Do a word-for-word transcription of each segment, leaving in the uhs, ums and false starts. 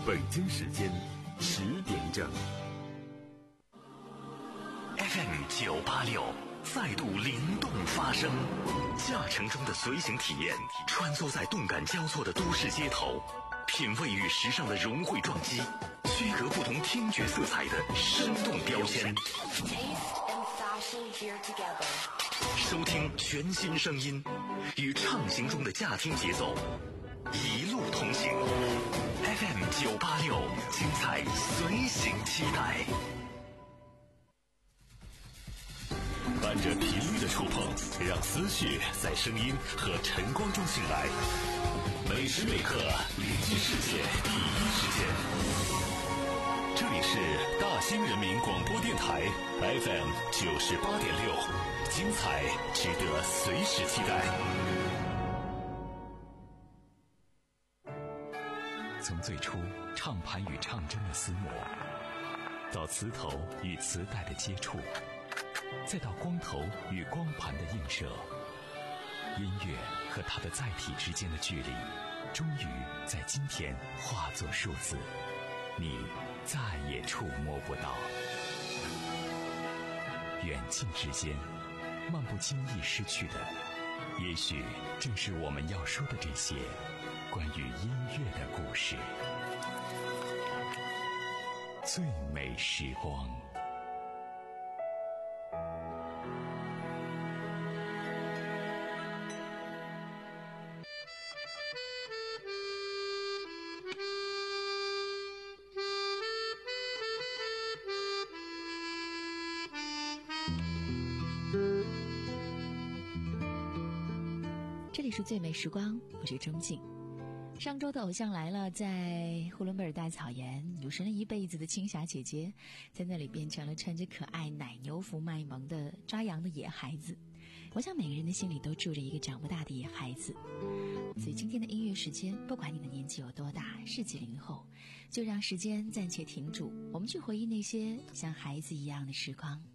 北京时间十点整。 F M 九八六再度灵动发声，驾乘中的随行体验，穿梭在动感交错的都市街头，品味与时尚的融汇撞击，区隔不同听觉色彩的生动标签。收听全新声音，与畅行中的驾听节奏，一路同行。F M 九八六，精彩随行期待。伴着频率的触碰，让思绪在声音和晨光中醒来。每时每刻连接世界第一时间。这里是大兴人民广播电台 F M 九十八点六，精彩值得随时期待。从最初唱盘与唱针的厮磨，到磁头与磁带的接触，再到光头与光盘的映射，音乐和它的载体之间的距离，终于在今天化作数字，你再也触摸不到。远近之间，漫不经意失去的，也许正是我们要说的这些关于音乐的故事。最美时光。 这里是最美时光，我是钟静。上周的偶像来了，在呼伦贝尔大草原有神了一辈子的青霞姐姐，在那里变成了穿着可爱奶牛服卖萌的抓羊的野孩子。我想每个人的心里都住着一个长不大的野孩子，所以今天的音乐时间，不管你的年纪有多大，是几零后，就让时间暂且停住，我们去回忆那些像孩子一样的时光。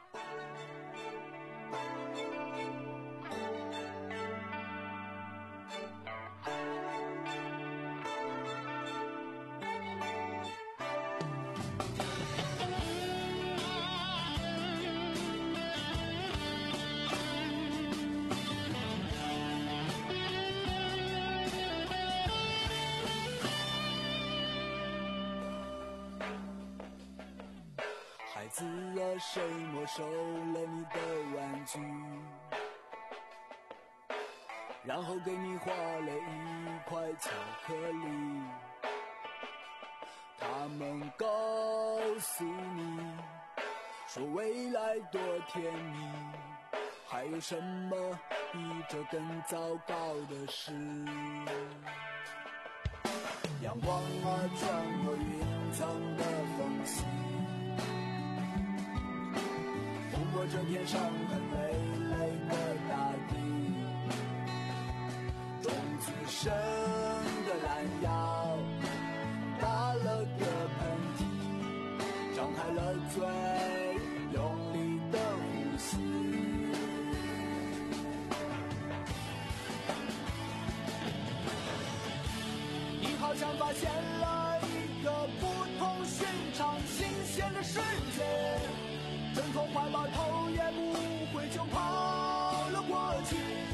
孩子啊，谁没收了你的玩具，然后给你画了一块巧克力？他们告诉你说未来多甜蜜，还有什么比这更糟糕的事？阳光啊，穿过云层的缝隙，拂过这片伤痕累累的大地，种子生的懒腰，打了个喷嚏，张开了嘴，用力的呼吸。你好像发现了一个不同寻常、新鲜的世界，挣脱怀抱，头也不回就跑了过去。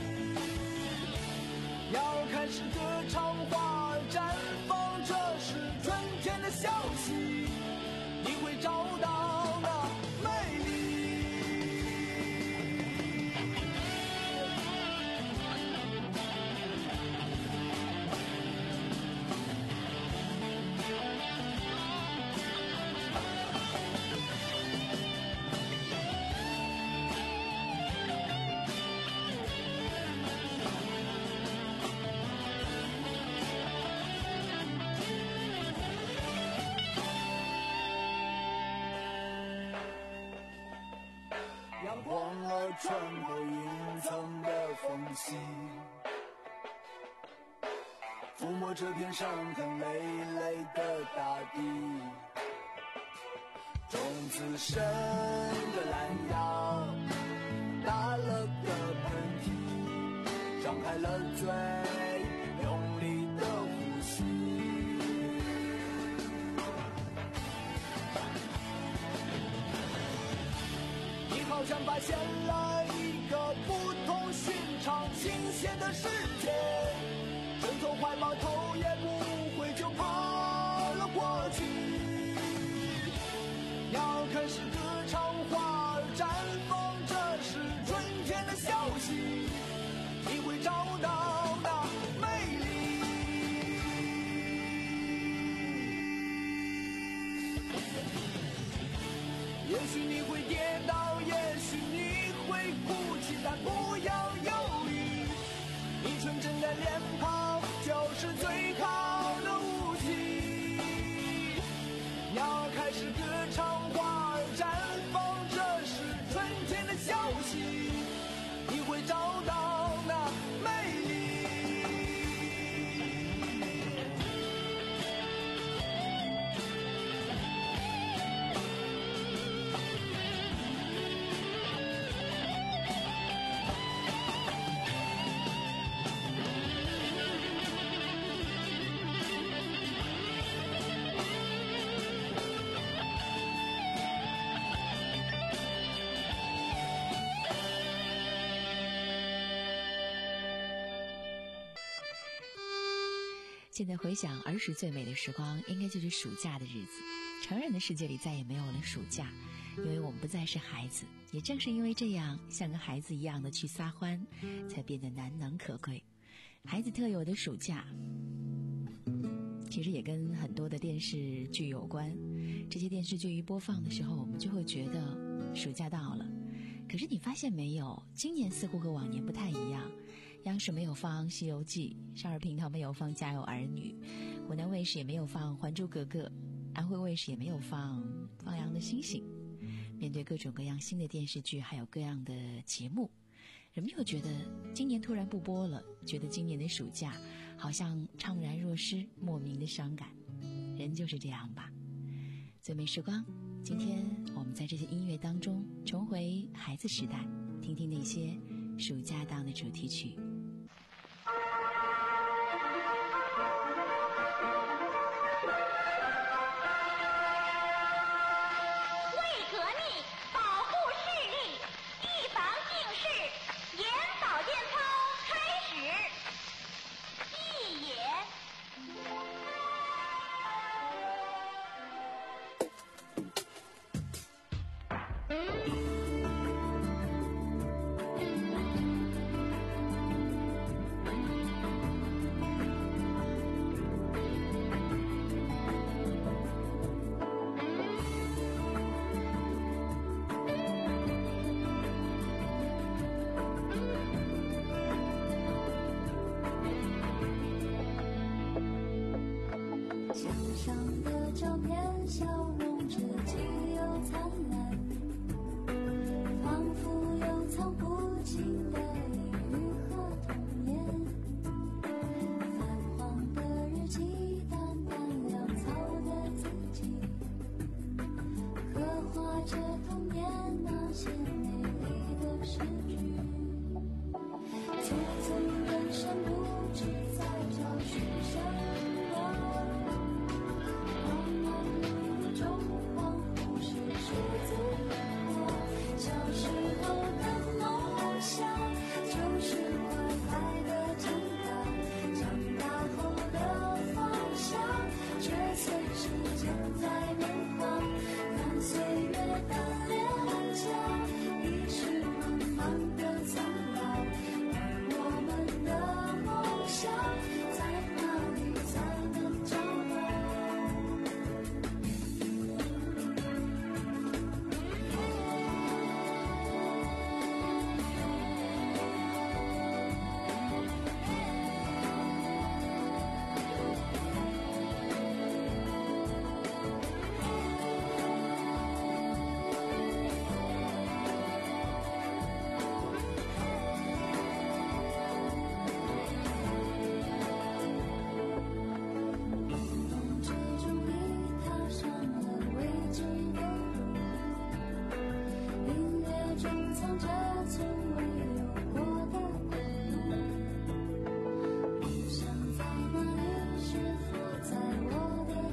要开始歌唱，花儿绽放，这是春天的消息，你会找到那美丽。阳光儿穿过云层的缝隙，抚摸这片伤痕累累的大地，种子生的懒腰，打了个喷嚏，张开了嘴，用力的呼吸。 像发现了一个不同寻常、新鲜的世界，挣脱怀抱，头也不回就跑了过去。鸟开始歌唱，花儿绽放，这是春天的消息，你会找到那美丽。也许你会跌倒，也许你会哭泣，但不要犹豫，你纯真的脸庞就是最好的武器。鸟开始歌唱，花儿绽放，这是春天的消息，你会找到那美丽。 现在回想儿时最美的时光，应该就是暑假的日子。成人的世界里再也没有了暑假，因为我们不再是孩子。也正是因为这样，像个孩子一样的去撒欢，才变得难能可贵。孩子特有的暑假，其实也跟很多的电视剧有关。这些电视剧一播放的时候，我们就会觉得暑假到了。可是你发现没有，今年似乎和往年不太一样。央视没有放《西游记》，少儿频道没有放《家有儿女》，湖南卫视也没有放《还珠格格》，安徽卫视也没有放《放羊的星星》。面对各种各样新的电视剧，还有各样的节目，人们又觉得今年突然不播了，觉得今年的暑假好像怅然若失，莫名的伤感。人就是这样吧。最美时光，今天我们在这些音乐当中重回孩子时代，听听那些暑假档的主题曲。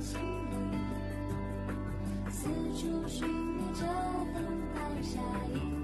就寻觅着等待下一个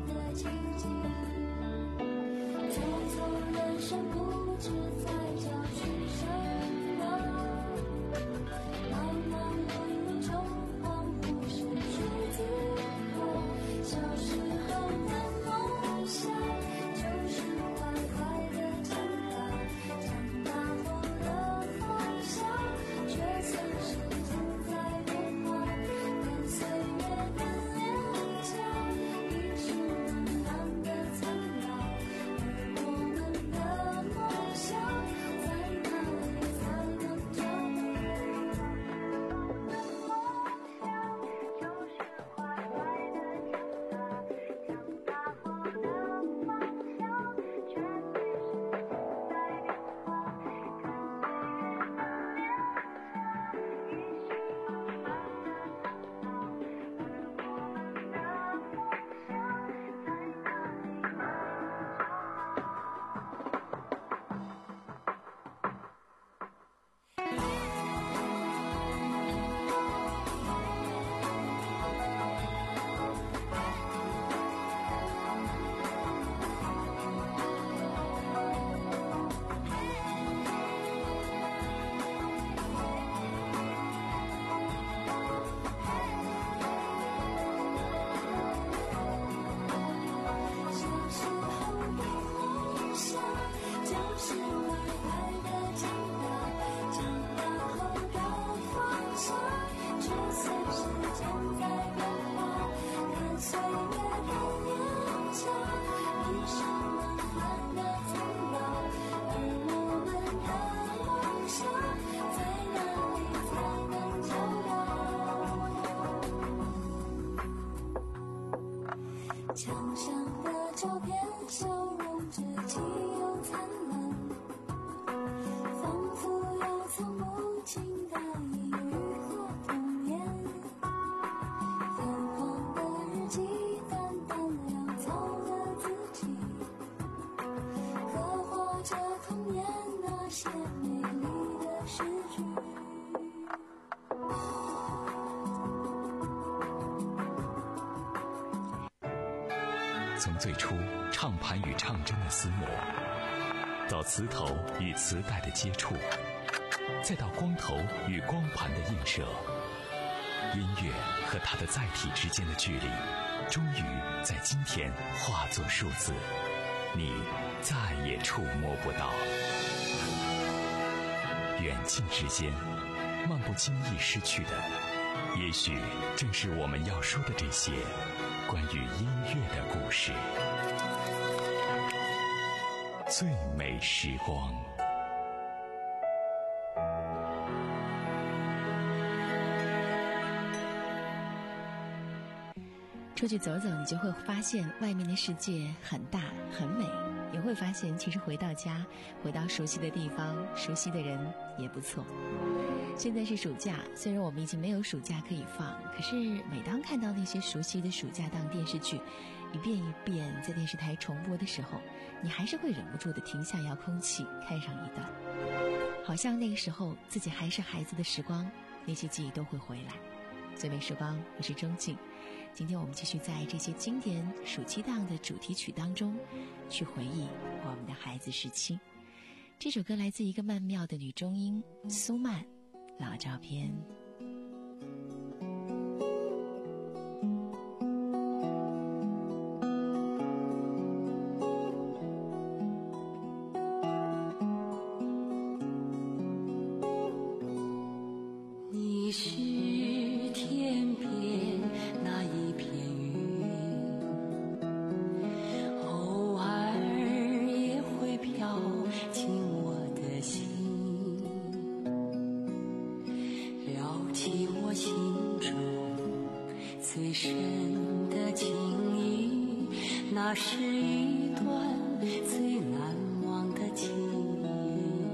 从最初唱盘与唱针的厮磨，到磁头与磁带的接触，再到光头与光盘的映射，音乐和它的载体之间的距离，终于在今天化作数字，你再也触摸不到。远近之间，漫不经意失去的，也许正是我们要说的这些关于音乐的故事。最美时光。 出去走走，你就会发现外面的世界很大很美，也会发现其实回到家，回到熟悉的地方，熟悉的人也不错。现在是暑假，虽然我们已经没有暑假可以放，可是每当看到那些熟悉的暑假档电视剧一遍一遍在电视台重播的时候，你还是会忍不住的停下遥控器看上一段，好像那个时候自己还是孩子的时光，那些记忆都会回来。最美时光，我是钟静。今天我们继续在这些经典暑期档的主题曲当中去回忆我们的孩子时期。这首歌来自一个曼妙的女中音苏曼，老照片。 你是天边那一片云，偶尔也会飘进我的心，撩起我心中最深的情谊，那是一段最难忘的情谊。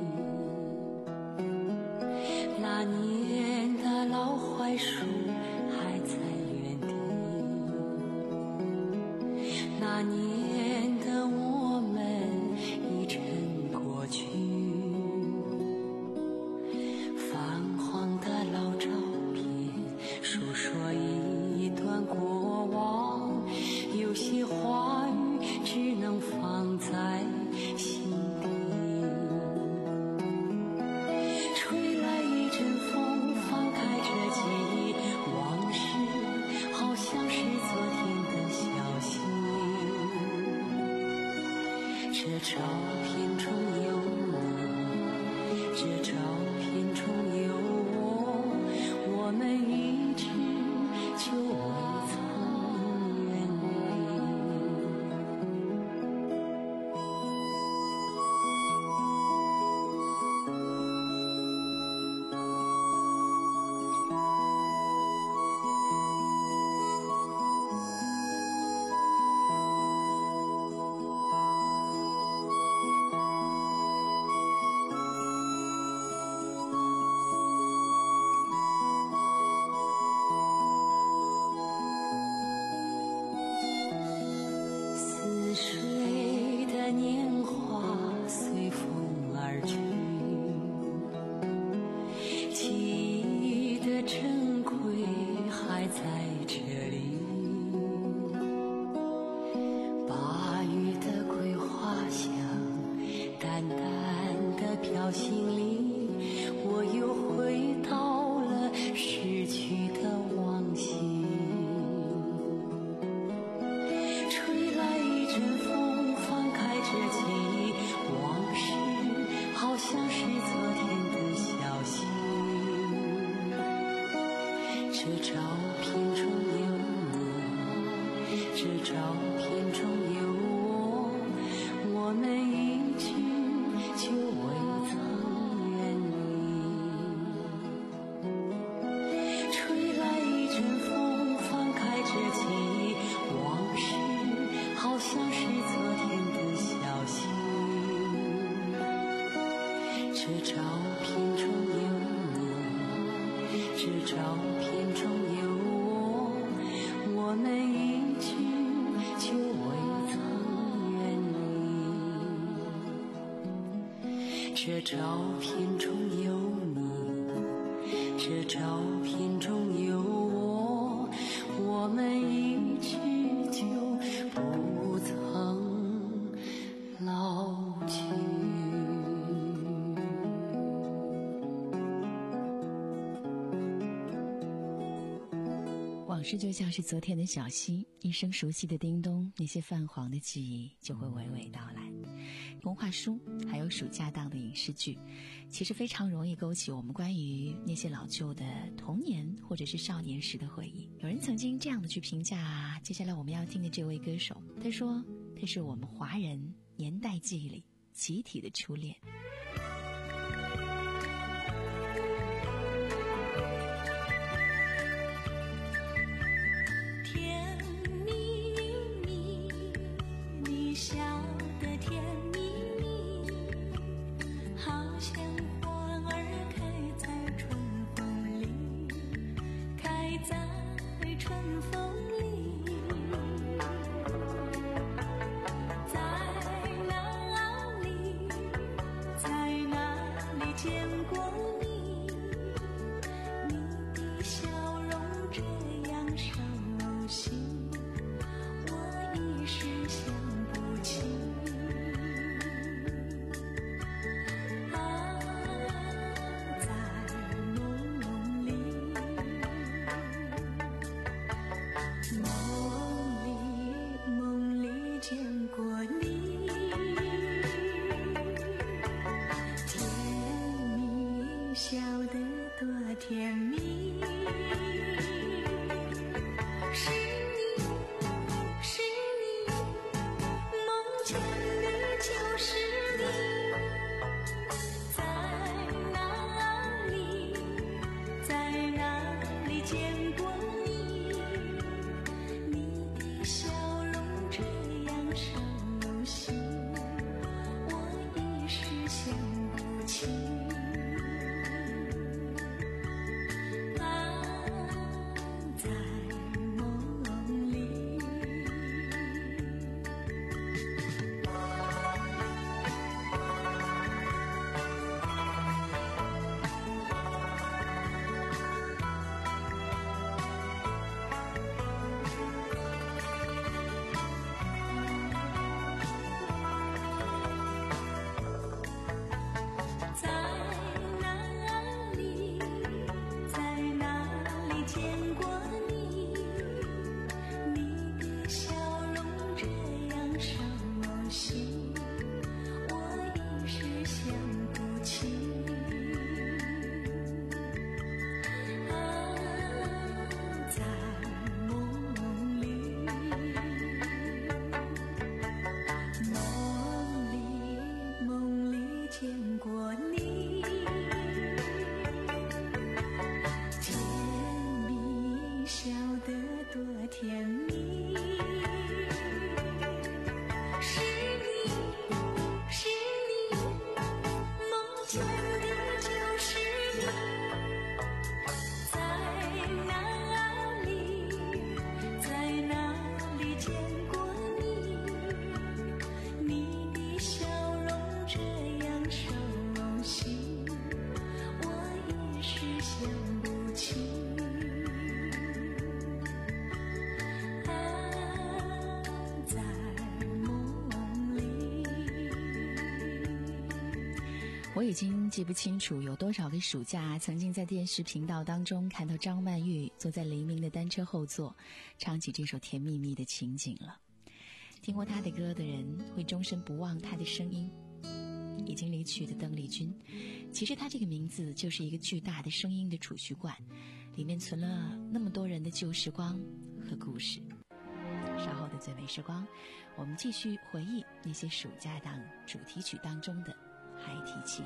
那年的老槐树还在原地，那年的我们已成过去，泛黄的老照片诉说一段过往，有些话语照片中有你，这照片中有我，我们一直就未曾远离。这照片中有你，这照片中有我，我们一直就不曾老去。 往事就像是昨天的小溪，一声熟悉的叮咚，那些泛黄的记忆就会娓娓道来。童话书还有暑假档的影视剧，其实非常容易勾起我们关于那些老旧的童年或者是少年时的回忆。有人曾经这样的去评价接下来我们要听的这位歌手，他说他是我们华人年代记忆里集体的初恋。 甜蜜蜜，你笑得甜蜜蜜，好像花儿开在春风里，开在春风里。在哪里，在哪里见过你？你的笑容这样熟悉，我一时想不起。啊，在梦里，梦里梦里见过你，甜蜜笑得多甜蜜。是你，是你，梦见你就是你。在哪里，在哪里见过你？你的笑容这样熟悉，我一时想不起。啊，在梦我已经记不清楚有多少个暑假曾经在电视频道当中看到张曼玉坐在黎明的单车后座唱起这首甜蜜蜜的情景了。听过她的歌的人会终身不忘她的声音。已经离去的邓丽君，其实她这个名字就是一个巨大的声音的储蓄罐，里面存了那么多人的旧时光和故事。稍后的最美时光，我们继续回忆那些暑假档主题曲当中的孩提记忆。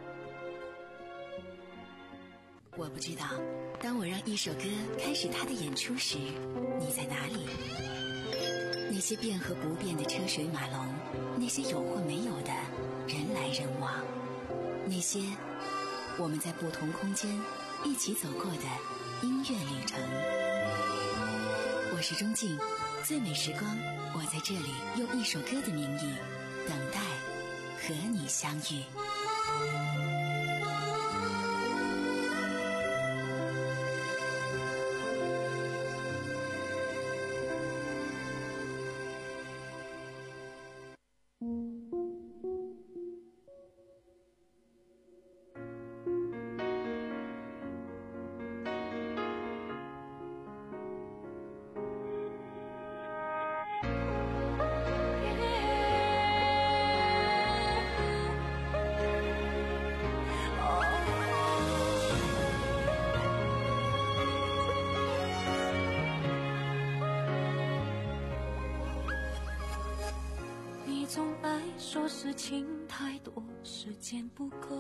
我不知道，当我让一首歌开始它的演出时，你在哪里？那些变和不变的车水马龙，那些有或没有的人来人往，那些我们在不同空间一起走过的音乐旅程。我是钟静，最美时光，我在这里用一首歌的名义等待和你相遇。 说事情太多，时间不够，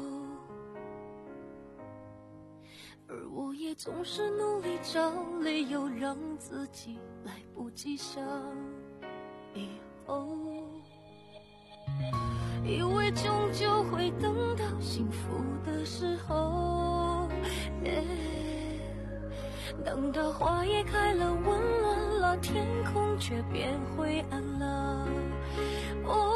而我也总是努力找理由让自己来不及想以后，以为终究会等到幸福的时候，等到花也开了，温暖了，天空却变灰暗了，哦，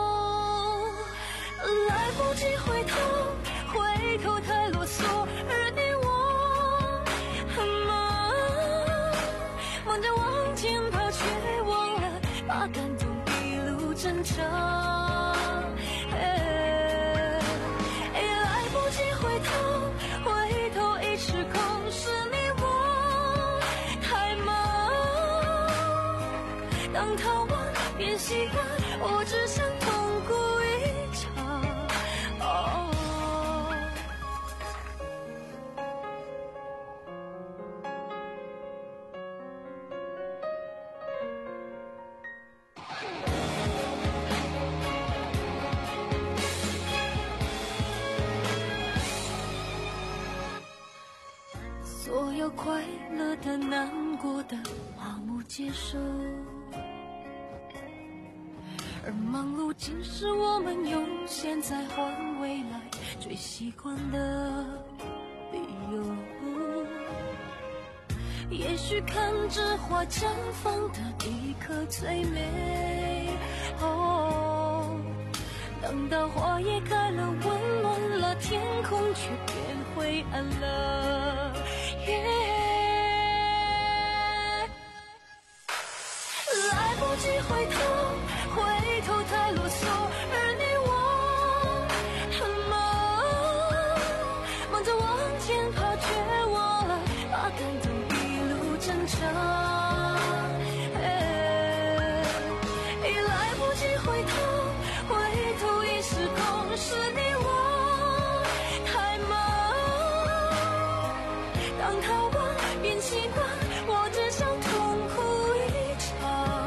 来不及回头，回头太啰嗦，而你我很忙，忙着往前跑，却忘了把感动一路珍藏。哎，来不及回头，回头已失控，是你我太忙，当逃亡变习惯，我只想痛苦一场。哦，所有快乐的、难过的，麻木接受。而忙碌竟是我们用现在换未来最习惯的理由。也许看着花绽放的一刻最美，哦，等到花也开了，温暖了，天空却变灰暗了，来不及回头，回头太啰嗦，而你我很忙，忙着往前跑，却忘了把感动一路珍藏。哎，来不及回头，回头已失控，是你我太忙，当逃亡变习惯，我只想痛苦一场。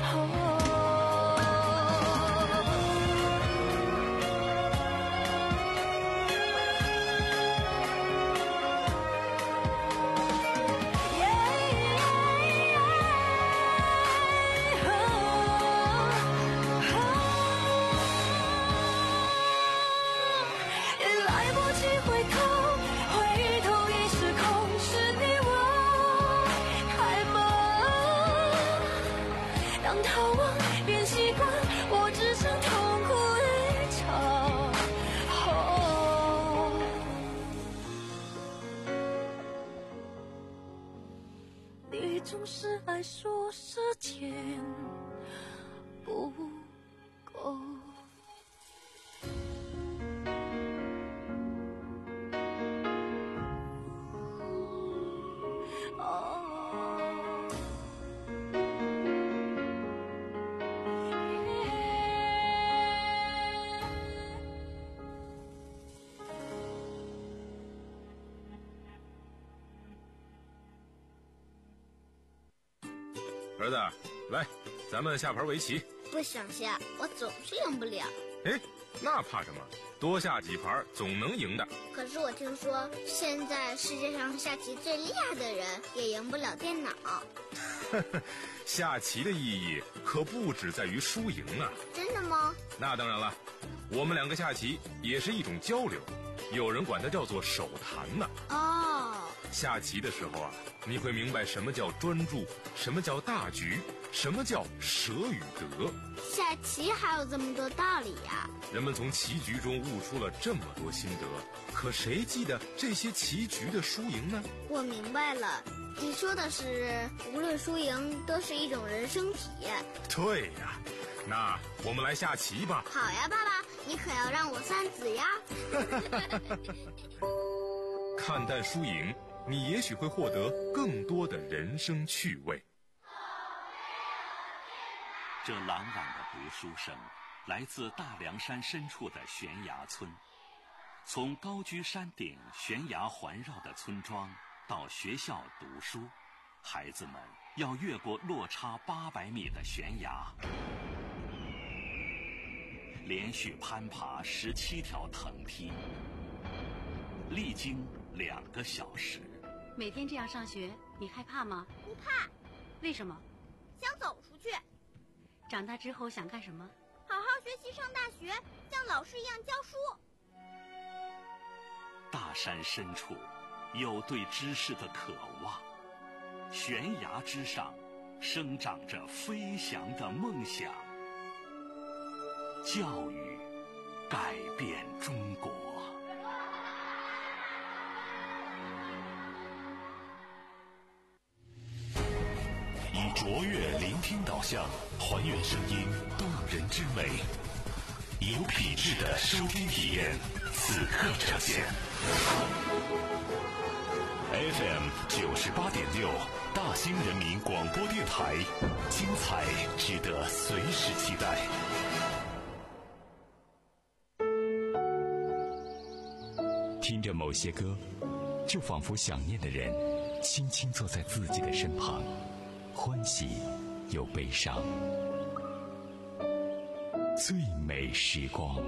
总是爱说时间不够。 哦。 儿子，来，咱们下盘围棋。 不想下，我总是赢不了。 哎，那怕什么？多下几盘总能赢的。 可是我听说，现在世界上下棋最厉害的人也赢不了电脑。 下棋的意义可不只在于输赢啊！ 真的吗？ 那当然了，我们两个下棋也是一种交流，有人管它叫做手谈呢。 哦， 下棋的时候啊，你会明白什么叫专注，什么叫大局，什么叫舍与得。 下棋还有这么多道理呀！ 人们从棋局中悟出了这么多心得，可谁记得这些棋局的输赢呢？ 我明白了，你说的是无论输赢都是一种人生体验。 对呀，那我们来下棋吧。 好呀，爸爸，你可要让我三子呀。 看淡输赢，你也许会获得更多的人生趣味。 这朗朗的读书声来自大凉山深处的悬崖村。从高居山顶悬崖环绕的村庄到学校读书，孩子们要越过落差八百米的悬崖，连续攀爬十七条藤梯，历经两个小时。 每天这样上学，你害怕吗？ 不怕。 为什么？ 想走出去。 长大之后想干什么？ 好好学习，上大学，像老师一样教书。 大山深处有对知识的渴望，悬崖之上生长着飞翔的梦想。教育改变中国。以卓越聆听导向，还原声音动人之美，有品质的收听体验，此刻呈现。F M 九十八点六，大兴人民广播电台，精彩值得随时期待。听着某些歌，就仿佛想念的人轻轻坐在自己的身旁，欢喜又悲伤。最美时光。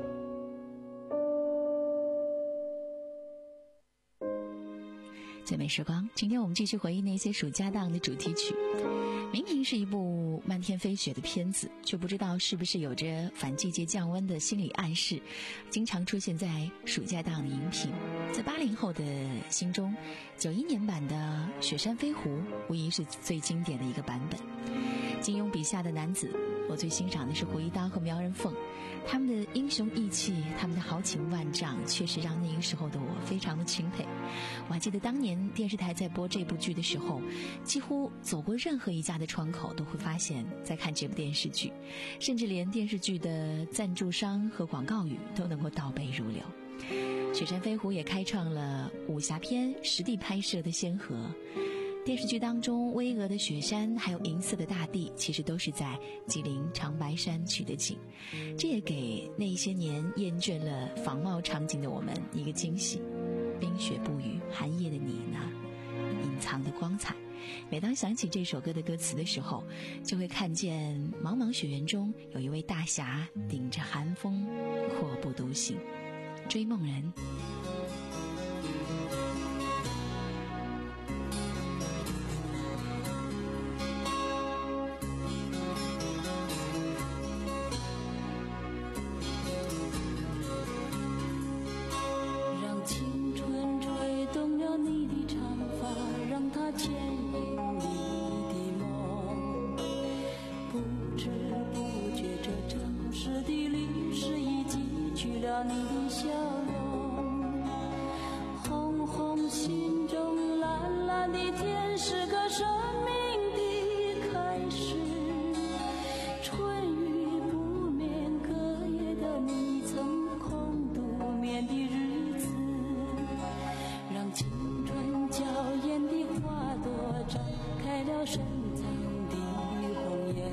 最美时光，今天我们继续回忆那些暑假档的主题曲。明明是一部漫天飞雪的片子，却不知道是不是有着反季节降温的心理暗示，经常出现在暑假档的荧屏。在八零后的心中，九一年版的《雪山飞狐》无疑是最经典的一个版本。金庸笔下的男子，我最欣赏的是胡一刀和苗人凤，他们的英雄义气，他们的豪情万丈，确实让那个时候的我非常的钦佩。我还记得当年电视台在播这部剧的时候，几乎走过任何一家的窗口都会发现在看这部电视剧，甚至连电视剧的赞助商和广告语都能够倒背如流。雪山飞狐也开创了武侠片实地拍摄的先河。电视剧当中巍峨的雪山还有银色的大地，其实都是在吉林长白山取的景，这也给那些年厌倦了仿冒场景的我们一个惊喜。冰雪不语，寒夜的你呢，隐藏的光彩。每当想起这首歌的歌词的时候，就会看见茫茫雪原中有一位大侠顶着寒风阔步独行。追梦人。 你的笑容， 深藏的红颜，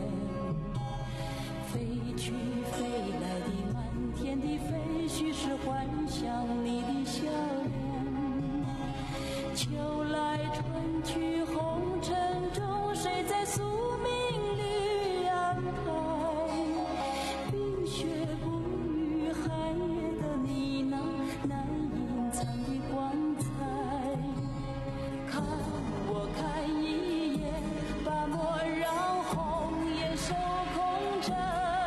飞去飞来的满天的飞絮是幻想你的笑脸，秋来春去红尘中，谁在宿命里安排？冰雪不语寒夜的你那难隐藏的光彩，看我看一眼，把莫让红颜守空枕，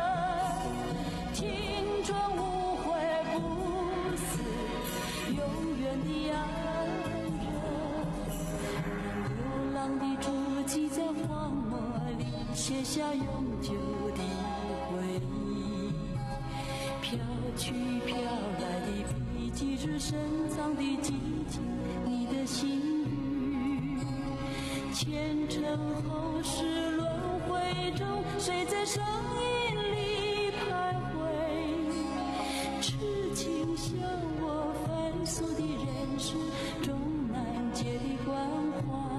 青春无悔不死，永远的爱人，让流浪的足迹在荒漠里写下永久的回忆，飘去飘来的笔迹是深藏的寂静，你的心语，前尘后世轮回中，谁在声音里徘徊？痴情像我凡俗的人世中难解的关怀。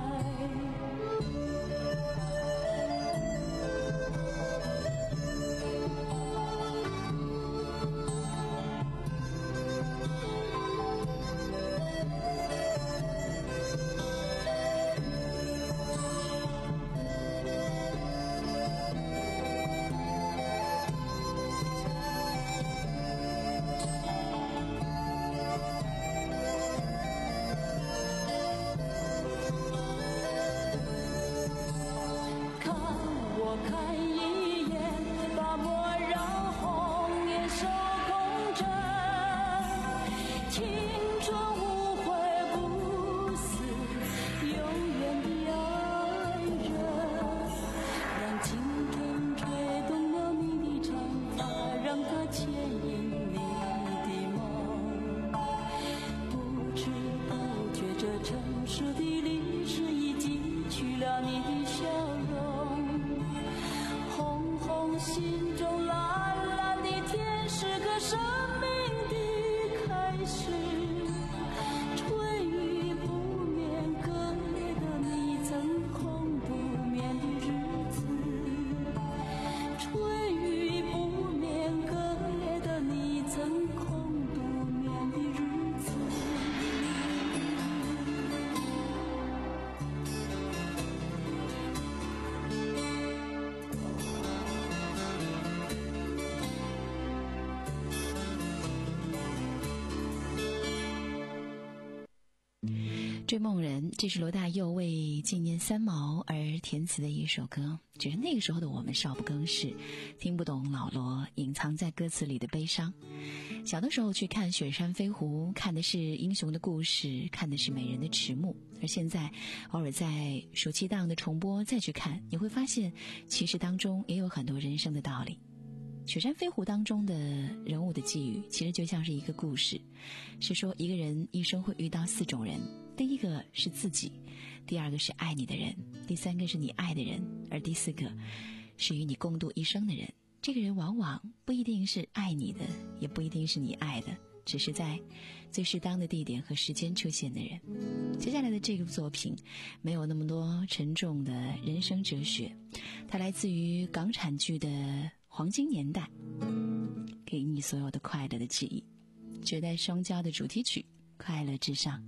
追梦人，这是罗大佑为纪念三毛而填词的一首歌。只是那个时候的我们少不更事，听不懂老罗隐藏在歌词里的悲伤。小的时候去看《雪山飞狐》，看的是英雄的故事，看的是美人的迟暮。而现在偶尔在暑期档的重播再去看，你会发现其实当中也有很多人生的道理。雪山飞狐当中的人物的际遇其实就像是一个故事，是说一个人一生会遇到四种人，第一个是自己，第二个是爱你的人，第三个是你爱的人，而第四个是与你共度一生的人。这个人往往不一定是爱你的，也不一定是你爱的，只是在最适当的地点和时间出现的人。接下来的这个作品没有那么多沉重的人生哲学，它来自于港产剧的黄金年代，给你所有的快乐的记忆。绝代双骄的主题曲《快乐至上》。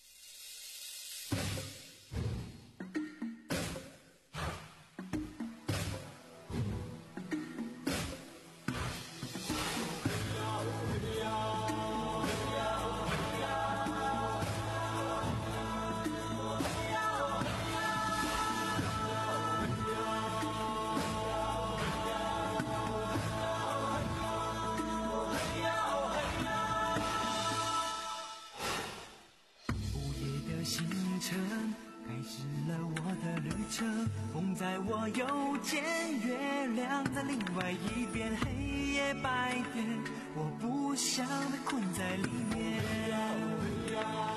风在我右肩，月亮在另外一边，黑夜白天，我不想被困在里面。一个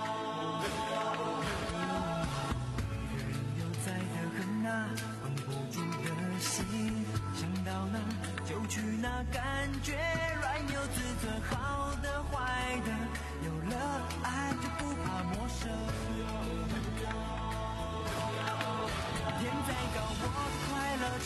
人又在的很啊，绷不住的心，想到哪就去哪，感觉软又自责，好的坏的，有了爱就不怕陌生。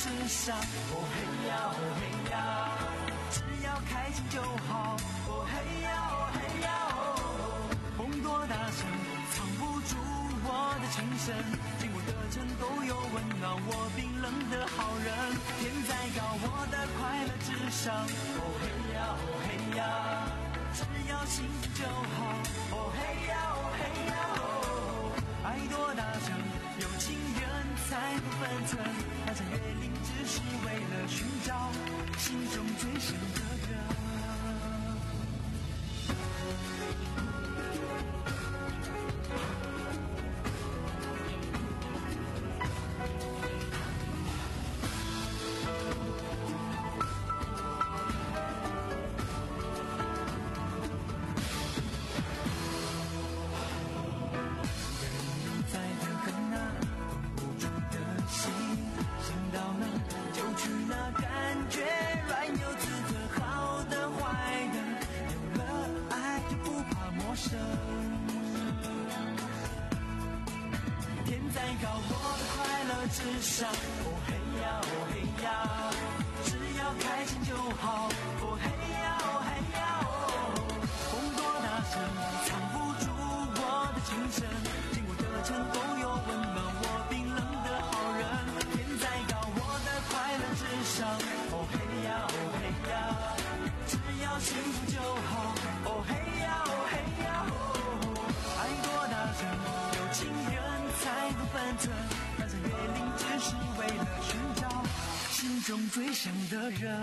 至上。哦嘿呀哦嘿呀，只要开心就好。哦嘿呀哦嘿呀哦，风多大声藏不住我的情深，经过的城都有温暖我冰冷的好人。天再高，我的快乐至上。哦嘿呀哦嘿呀，只要幸福就好。哦嘿呀哦嘿呀哦，爱多大声，有情人才不分寸，翻山越岭只是为了寻找心中最深的人。至上，哦嘿呀哦嘿呀，只要开心就好。哦嘿呀哦嘿呀哦，风多大声藏不住我的情深，经过的城都有温暖我冰冷的好人。天再高，我的快乐至上。哦嘿呀哦嘿呀，只要幸福就好。哦嘿呀哦嘿呀哦，爱多大声，有情人才不分寸。只是为了寻找心中最想的人。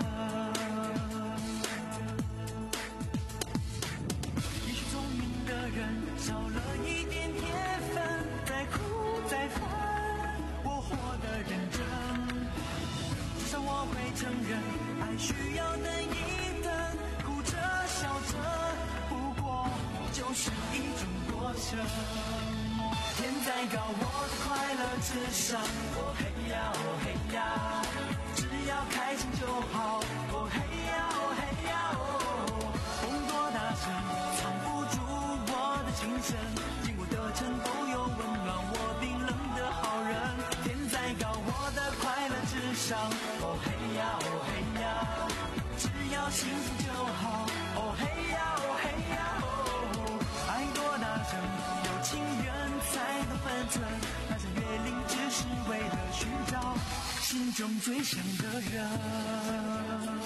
也许聪明的人少了一点天分，再苦再烦，我活得认真。至少我会承认，爱需要等一等，哭着笑着，不过就是一种过程。天再高，我的快乐至上。哦嘿呀哦嘿呀，只要开心就好。哦嘿呀哦嘿呀哦，风多大声藏不住我的情深，经过的城都有温暖我冰冷的好人。天再高，我的快乐至上。哦嘿呀哦嘿呀，只要幸福就好。哦嘿呀哦嘿呀哦，爱多大声，有情人才懂分寸，翻山越岭只是为了寻找心中最想的人。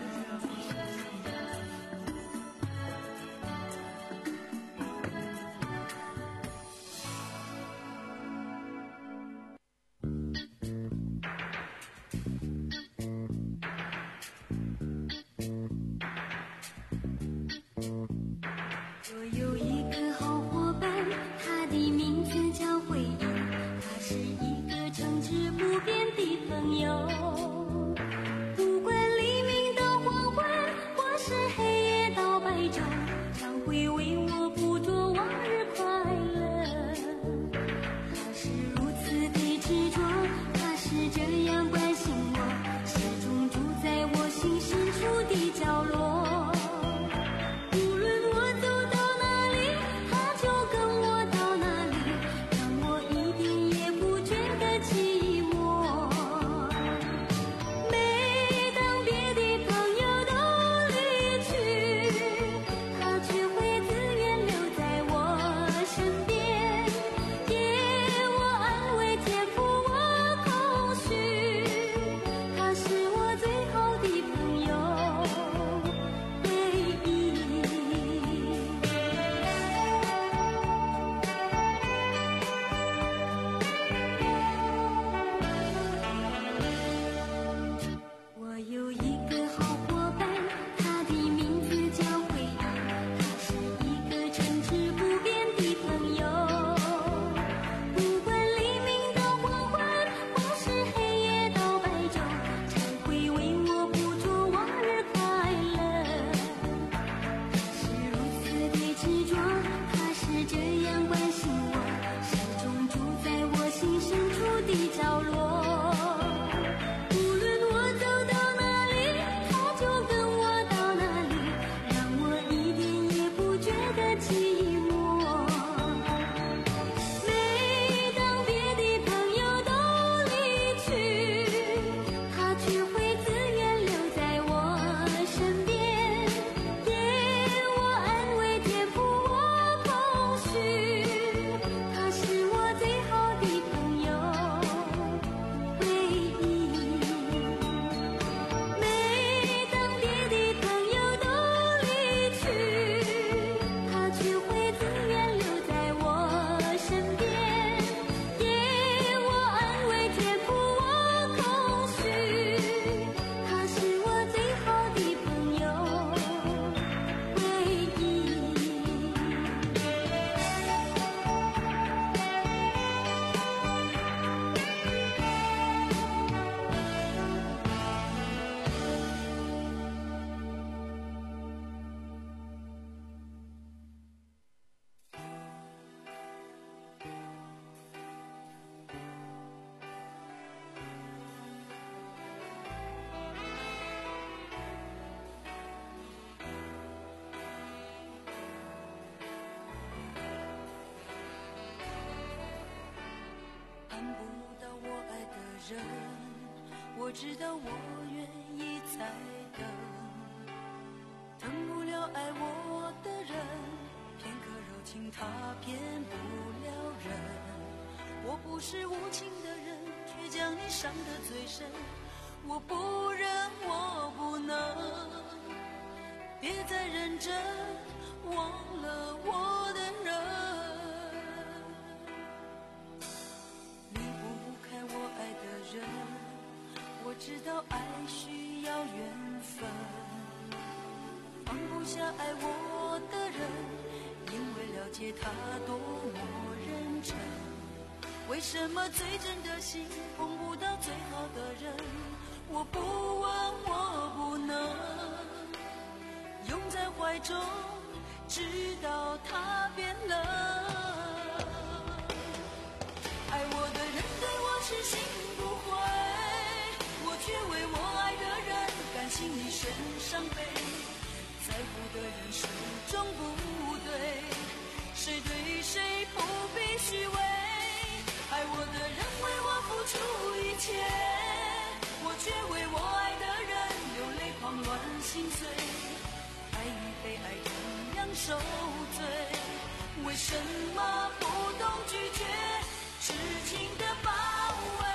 我有一个好伙伴，他的名字叫回忆，他是一个诚挚不变的朋友，不管黎明看不到我爱的人，我知道我愿意再等，等不了爱我的人，片刻柔情他骗不了人。我不是无情的人，却将你伤得最深，我不忍我不能，别再认真忘了我的人，离不开我爱的人，我知道爱需要缘分，放不下爱我的人，因为了解他多么认真，为什么最真的心碰不到最好的人，我不问我不能，拥在怀中直到他变冷，爱我的人对我痴心不悔，我却为我爱的人甘心一生伤悲，在乎的人始终不对，谁对谁不必虚伪，爱我的人为我付出一切，我却为我爱的人流泪狂乱心碎，爱与被爱同样受罪，为什么不懂拒绝痴情的包围。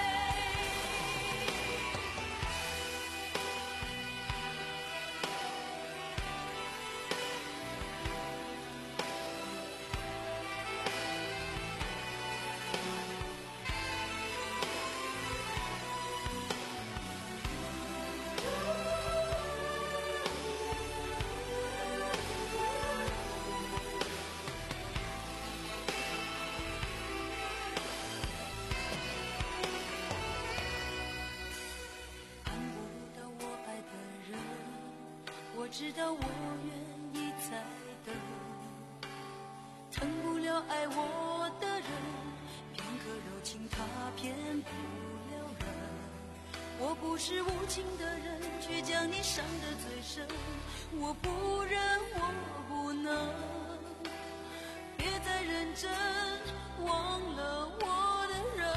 知道我愿意再等，疼不了爱我的人，片刻柔情他骗不了人，我不是无情的人，却将你伤得最深，我不忍我不能，别再认真忘了我的人，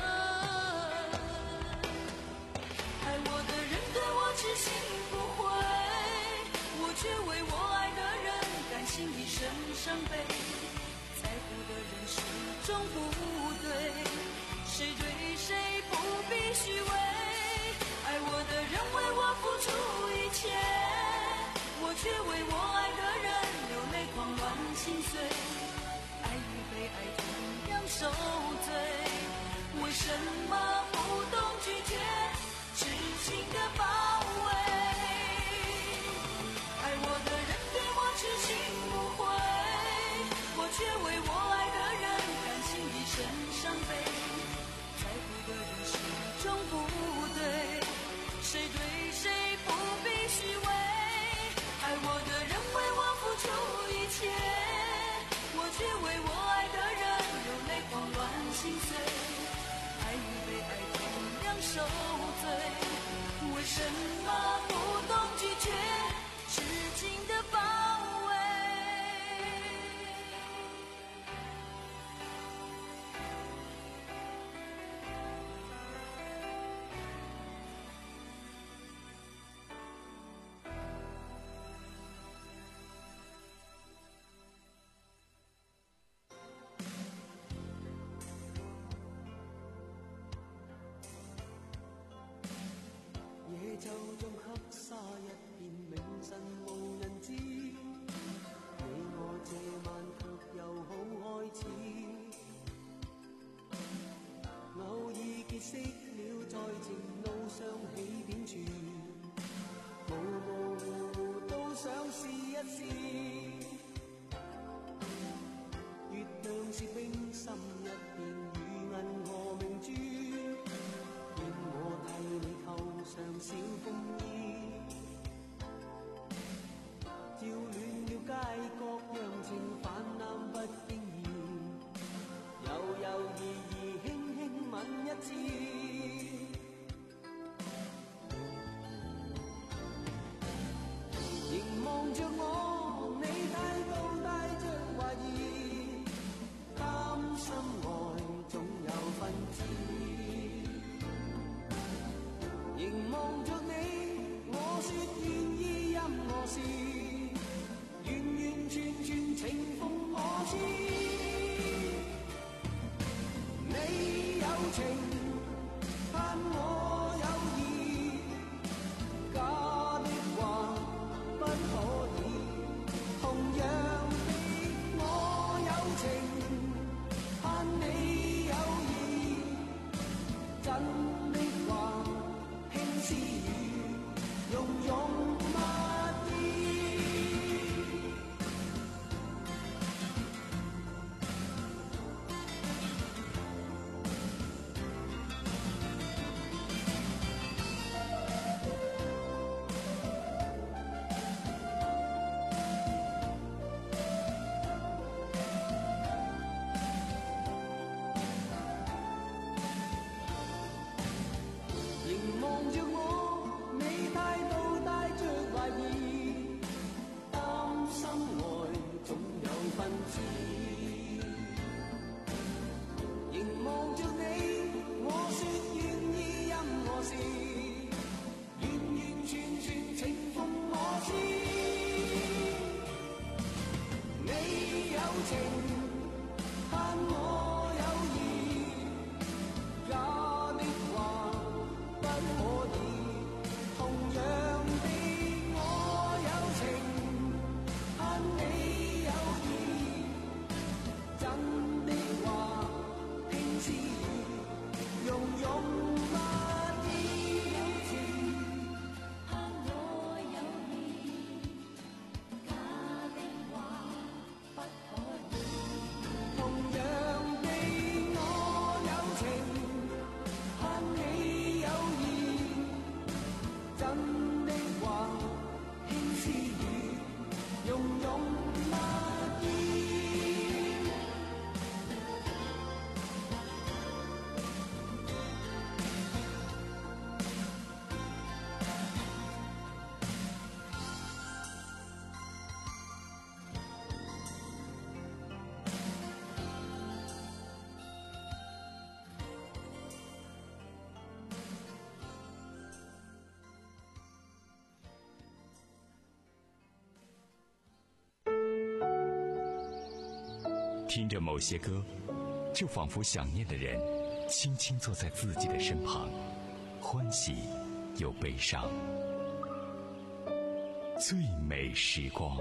爱我的人对我痴心不悔，我却为我爱的人甘心一生伤悲，在乎的人始终不对，谁对谁不必虚伪，爱我的人为我付出一切，我却为我爱的人流泪狂乱心碎，爱与被爱同样受罪，为什么不懂拒绝痴情的包围，爱我的人对我痴心不悔，我却为我爱的人甘心一生伤悲，在乎的人始终不对，谁对谁不必虚伪，爱我的人为我付出一切，我却为我爱的人流泪狂乱心碎，爱与被爱同样受罪，为什么不懂拒绝痴情的包围。 夜就像黑沙一片，明晨無人知，你我這晚卻又好開始，偶爾結識了，在情路上起點處，模模糊糊都想試一試，月亮是冰心一片，如銀河明珠，願我替你扣上小風衣，照暖了街角，讓情泛濫不經意，猶猶豫豫輕輕吻一次，凝望着我， 字，凝望着你，我说愿意任何事，完完全全情奉我知。你有情，盼我有意，假的话不可以。同樣地，我有情，盼你有意，真的話輕絲語，融融蜜意。凝望着我，你態度帶着懷疑，擔心愛總有分支。凝望着你，我說願意任何事，完完全全情奉我知。你有情，盼我有意，假的話不可以。同樣地，我有情，盼你有意，真的話輕絲語，融融蜜意。盼我有意，假的話不可以。同樣地，我有情，盼你有意，真的話輕絲語，融融蜜意。 听着某些歌，就仿佛想念的人轻轻坐在自己的身旁，欢喜又悲伤。最美时光。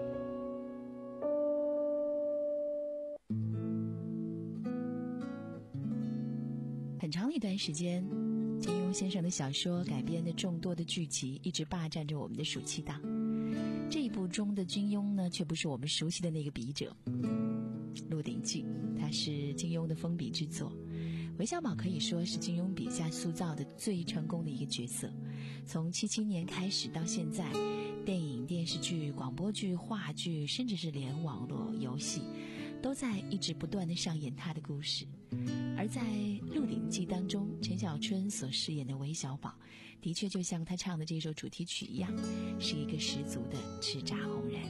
很长的一段时间，金庸先生的小说改编的众多的剧集一直霸占着我们的暑期档。这一部中的金庸呢，却不是我们熟悉的那个笔者。《鹿鼎记》它是金庸的封笔之作，韦小宝可以说是金庸笔下塑造的最成功的一个角色。从七七年开始到现在，电影、电视剧、广播剧、话剧，甚至是连网络游戏，都在一直不断地上演他的故事。而在《鹿鼎记》当中，陈小春所饰演的韦小宝，的确就像他唱的这首主题曲一样，是一个十足的叱咤红人。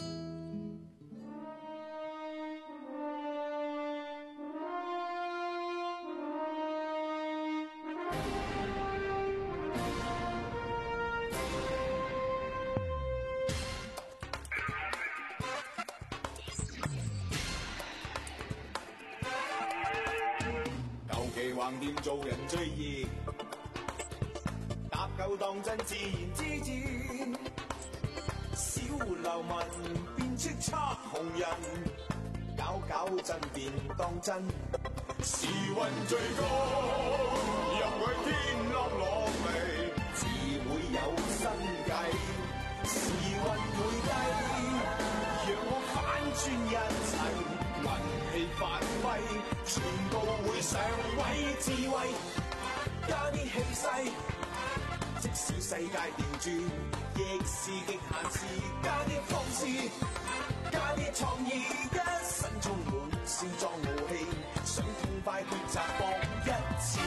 橫掂做人最易，搭夠當真自然之至。小流民變叱咤紅人，搞搞震便當真。時運最高，讓佢天落落嚟，自會有新計。時運會低，讓我反轉一切。運氣發揮，全部會上位，智慧加啲氣勢，即使世界調轉，亦是極限事，加啲放肆，加啲創意，一身充滿少壯傲氣，想痛快抉擇搏一次。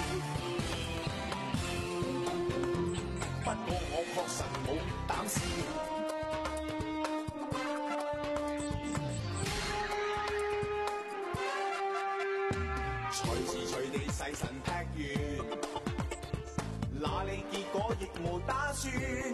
不過我確實冇膽試。 隨時隨地細神劈完，那你結果亦無打算。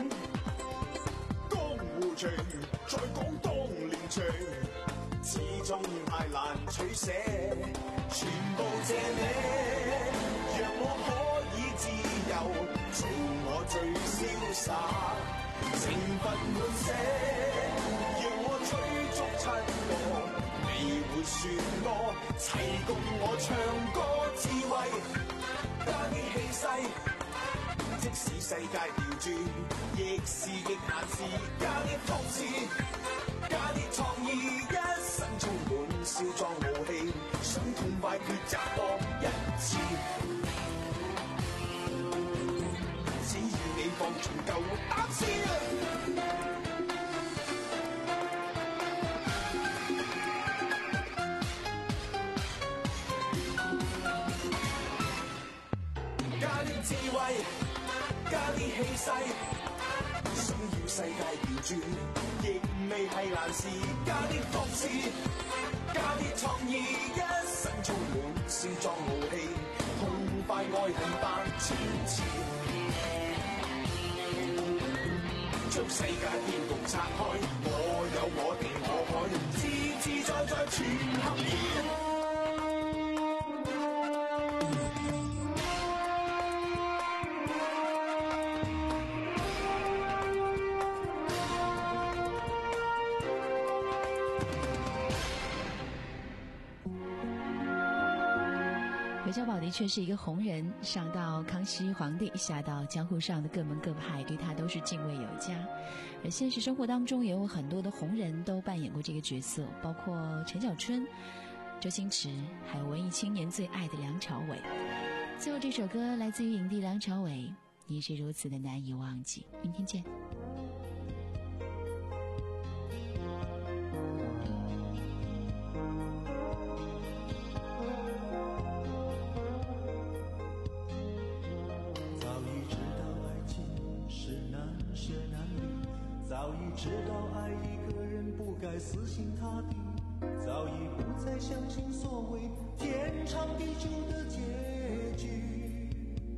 江湖長，再講當年長，始終太難取捨，全部借你，讓我可以自由，做我最瀟灑，情分滿瀉，讓我追逐七個。你會算我齊共我唱歌智慧，加啲氣勢，即使世界調轉，亦是極難事。加啲諷刺，加啲創意，一生充滿少壯豪氣，想痛快抉擇搏一次。只要你放盡夠膽先。智慧加啲氣勢，想要世界調轉，亦未係難事。加啲諷刺，加啲創意，一生充滿少壯豪氣，痛快愛恨百千次。將世界騙局拆開，我有我定我海，自自在在全合意。 韦小宝的确是一个红人，上到康熙皇帝，下到江湖上的各门各派，对他都是敬畏有加。而现实生活当中也有很多的红人都扮演过这个角色，包括陈小春、周星驰，还有文艺青年最爱的梁朝伟。最后这首歌来自于影帝梁朝伟，你是如此的难以忘记。明天见。 早已知道爱一个人不该死心塌地，早已不再相信所谓天长地久的结局，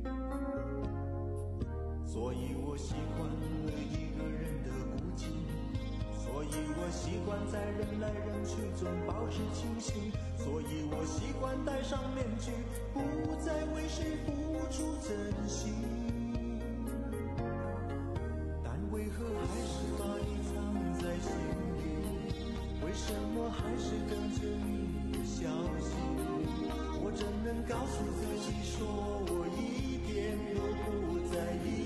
所以我习惯了一个人的孤寂，所以我习惯在人来人去中保持清醒，所以我习惯戴上面具，不再为谁付出真心。为何还是把你藏在心里？为什么还是等着你的消息？我怎能告诉自己说我一点都不在意？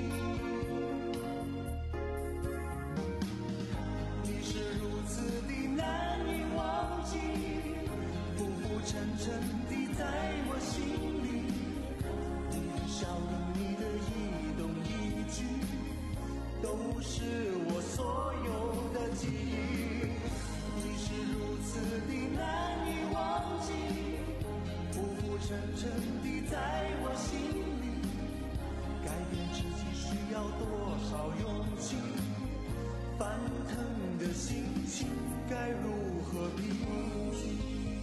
你是如此的难以忘记，浮浮沉沉地在我心里，你的笑容，你的一动一举，都是我所有的记忆。你是如此的难以忘记，浮浮沉沉地在我心里，改变自己需要多少勇气？翻腾的心情该如何平息？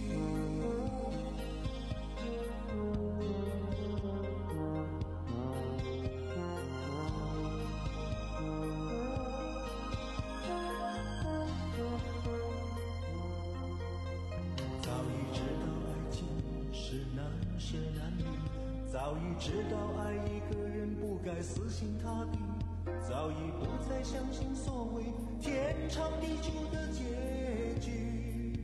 早已知道爱一个人不该死心塌地，早已不再相信所谓天长地久的结局，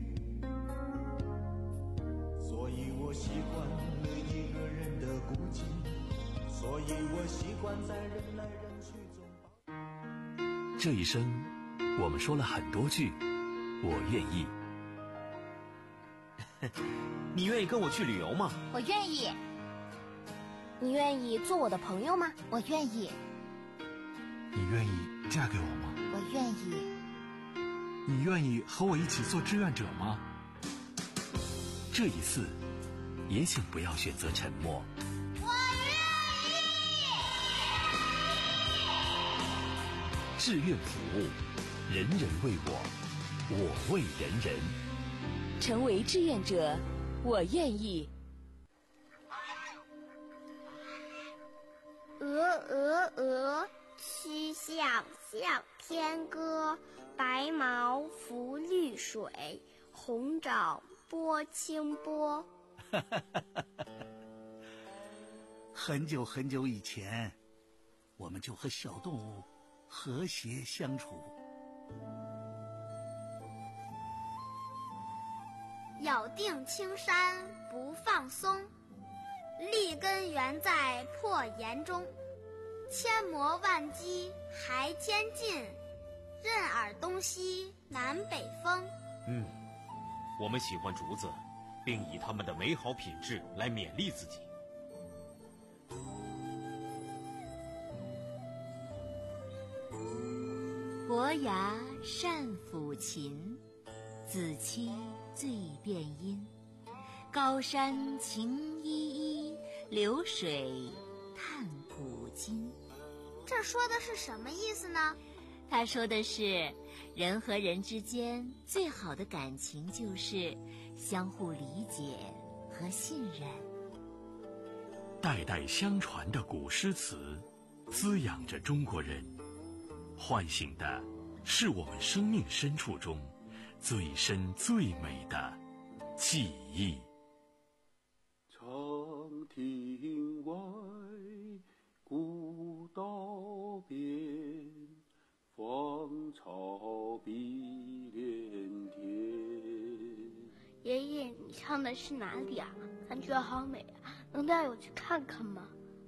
所以我习惯了一个人的孤寂，所以我习惯在人来人去中。 这一生我们说了很多句我愿意。 你愿意跟我去旅游吗？ 我愿意。你愿意做我的朋友吗？我愿意。 你愿意嫁给我吗？ 我愿意。 你愿意和我一起做志愿者吗？ 这一次也请不要选择沉默。 我愿意。 志愿服务，人人为我，我为人人。 成为志愿者，我愿意。 鹅鹅鹅，曲项向天歌。白毛浮绿水，红掌拨清波。 很久很久以前，我们就和小动物和谐相处。 咬定青山不放松，立根原在破岩中。千磨万击还添劲，任尔东西南北风。 嗯，我们喜欢竹子，并以它们的美好品质来勉励自己。 伯牙善抚琴，子期醉便音。高山晴依依，流水叹古今。 这说的是什么意思呢？ 他说的是，人和人之间最好的感情就是相互理解和信任。 代代相传的古诗词，滋养着中国人，唤醒的是我们生命深处中最深最美的记忆。 长亭外，古道边，芳草碧连天。 爷爷，你唱的是哪里啊？感觉好美啊，能带我去看看吗？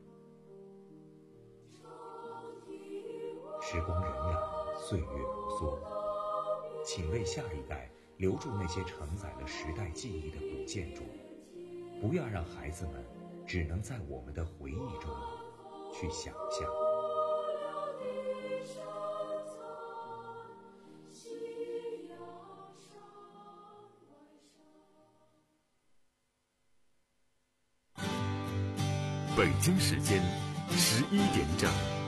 时光荏苒，岁月如梭，请为下一代留住那些承载了时代记忆的古建筑，不要让孩子们只能在我们的回忆中去想象。 北京时间十一点整。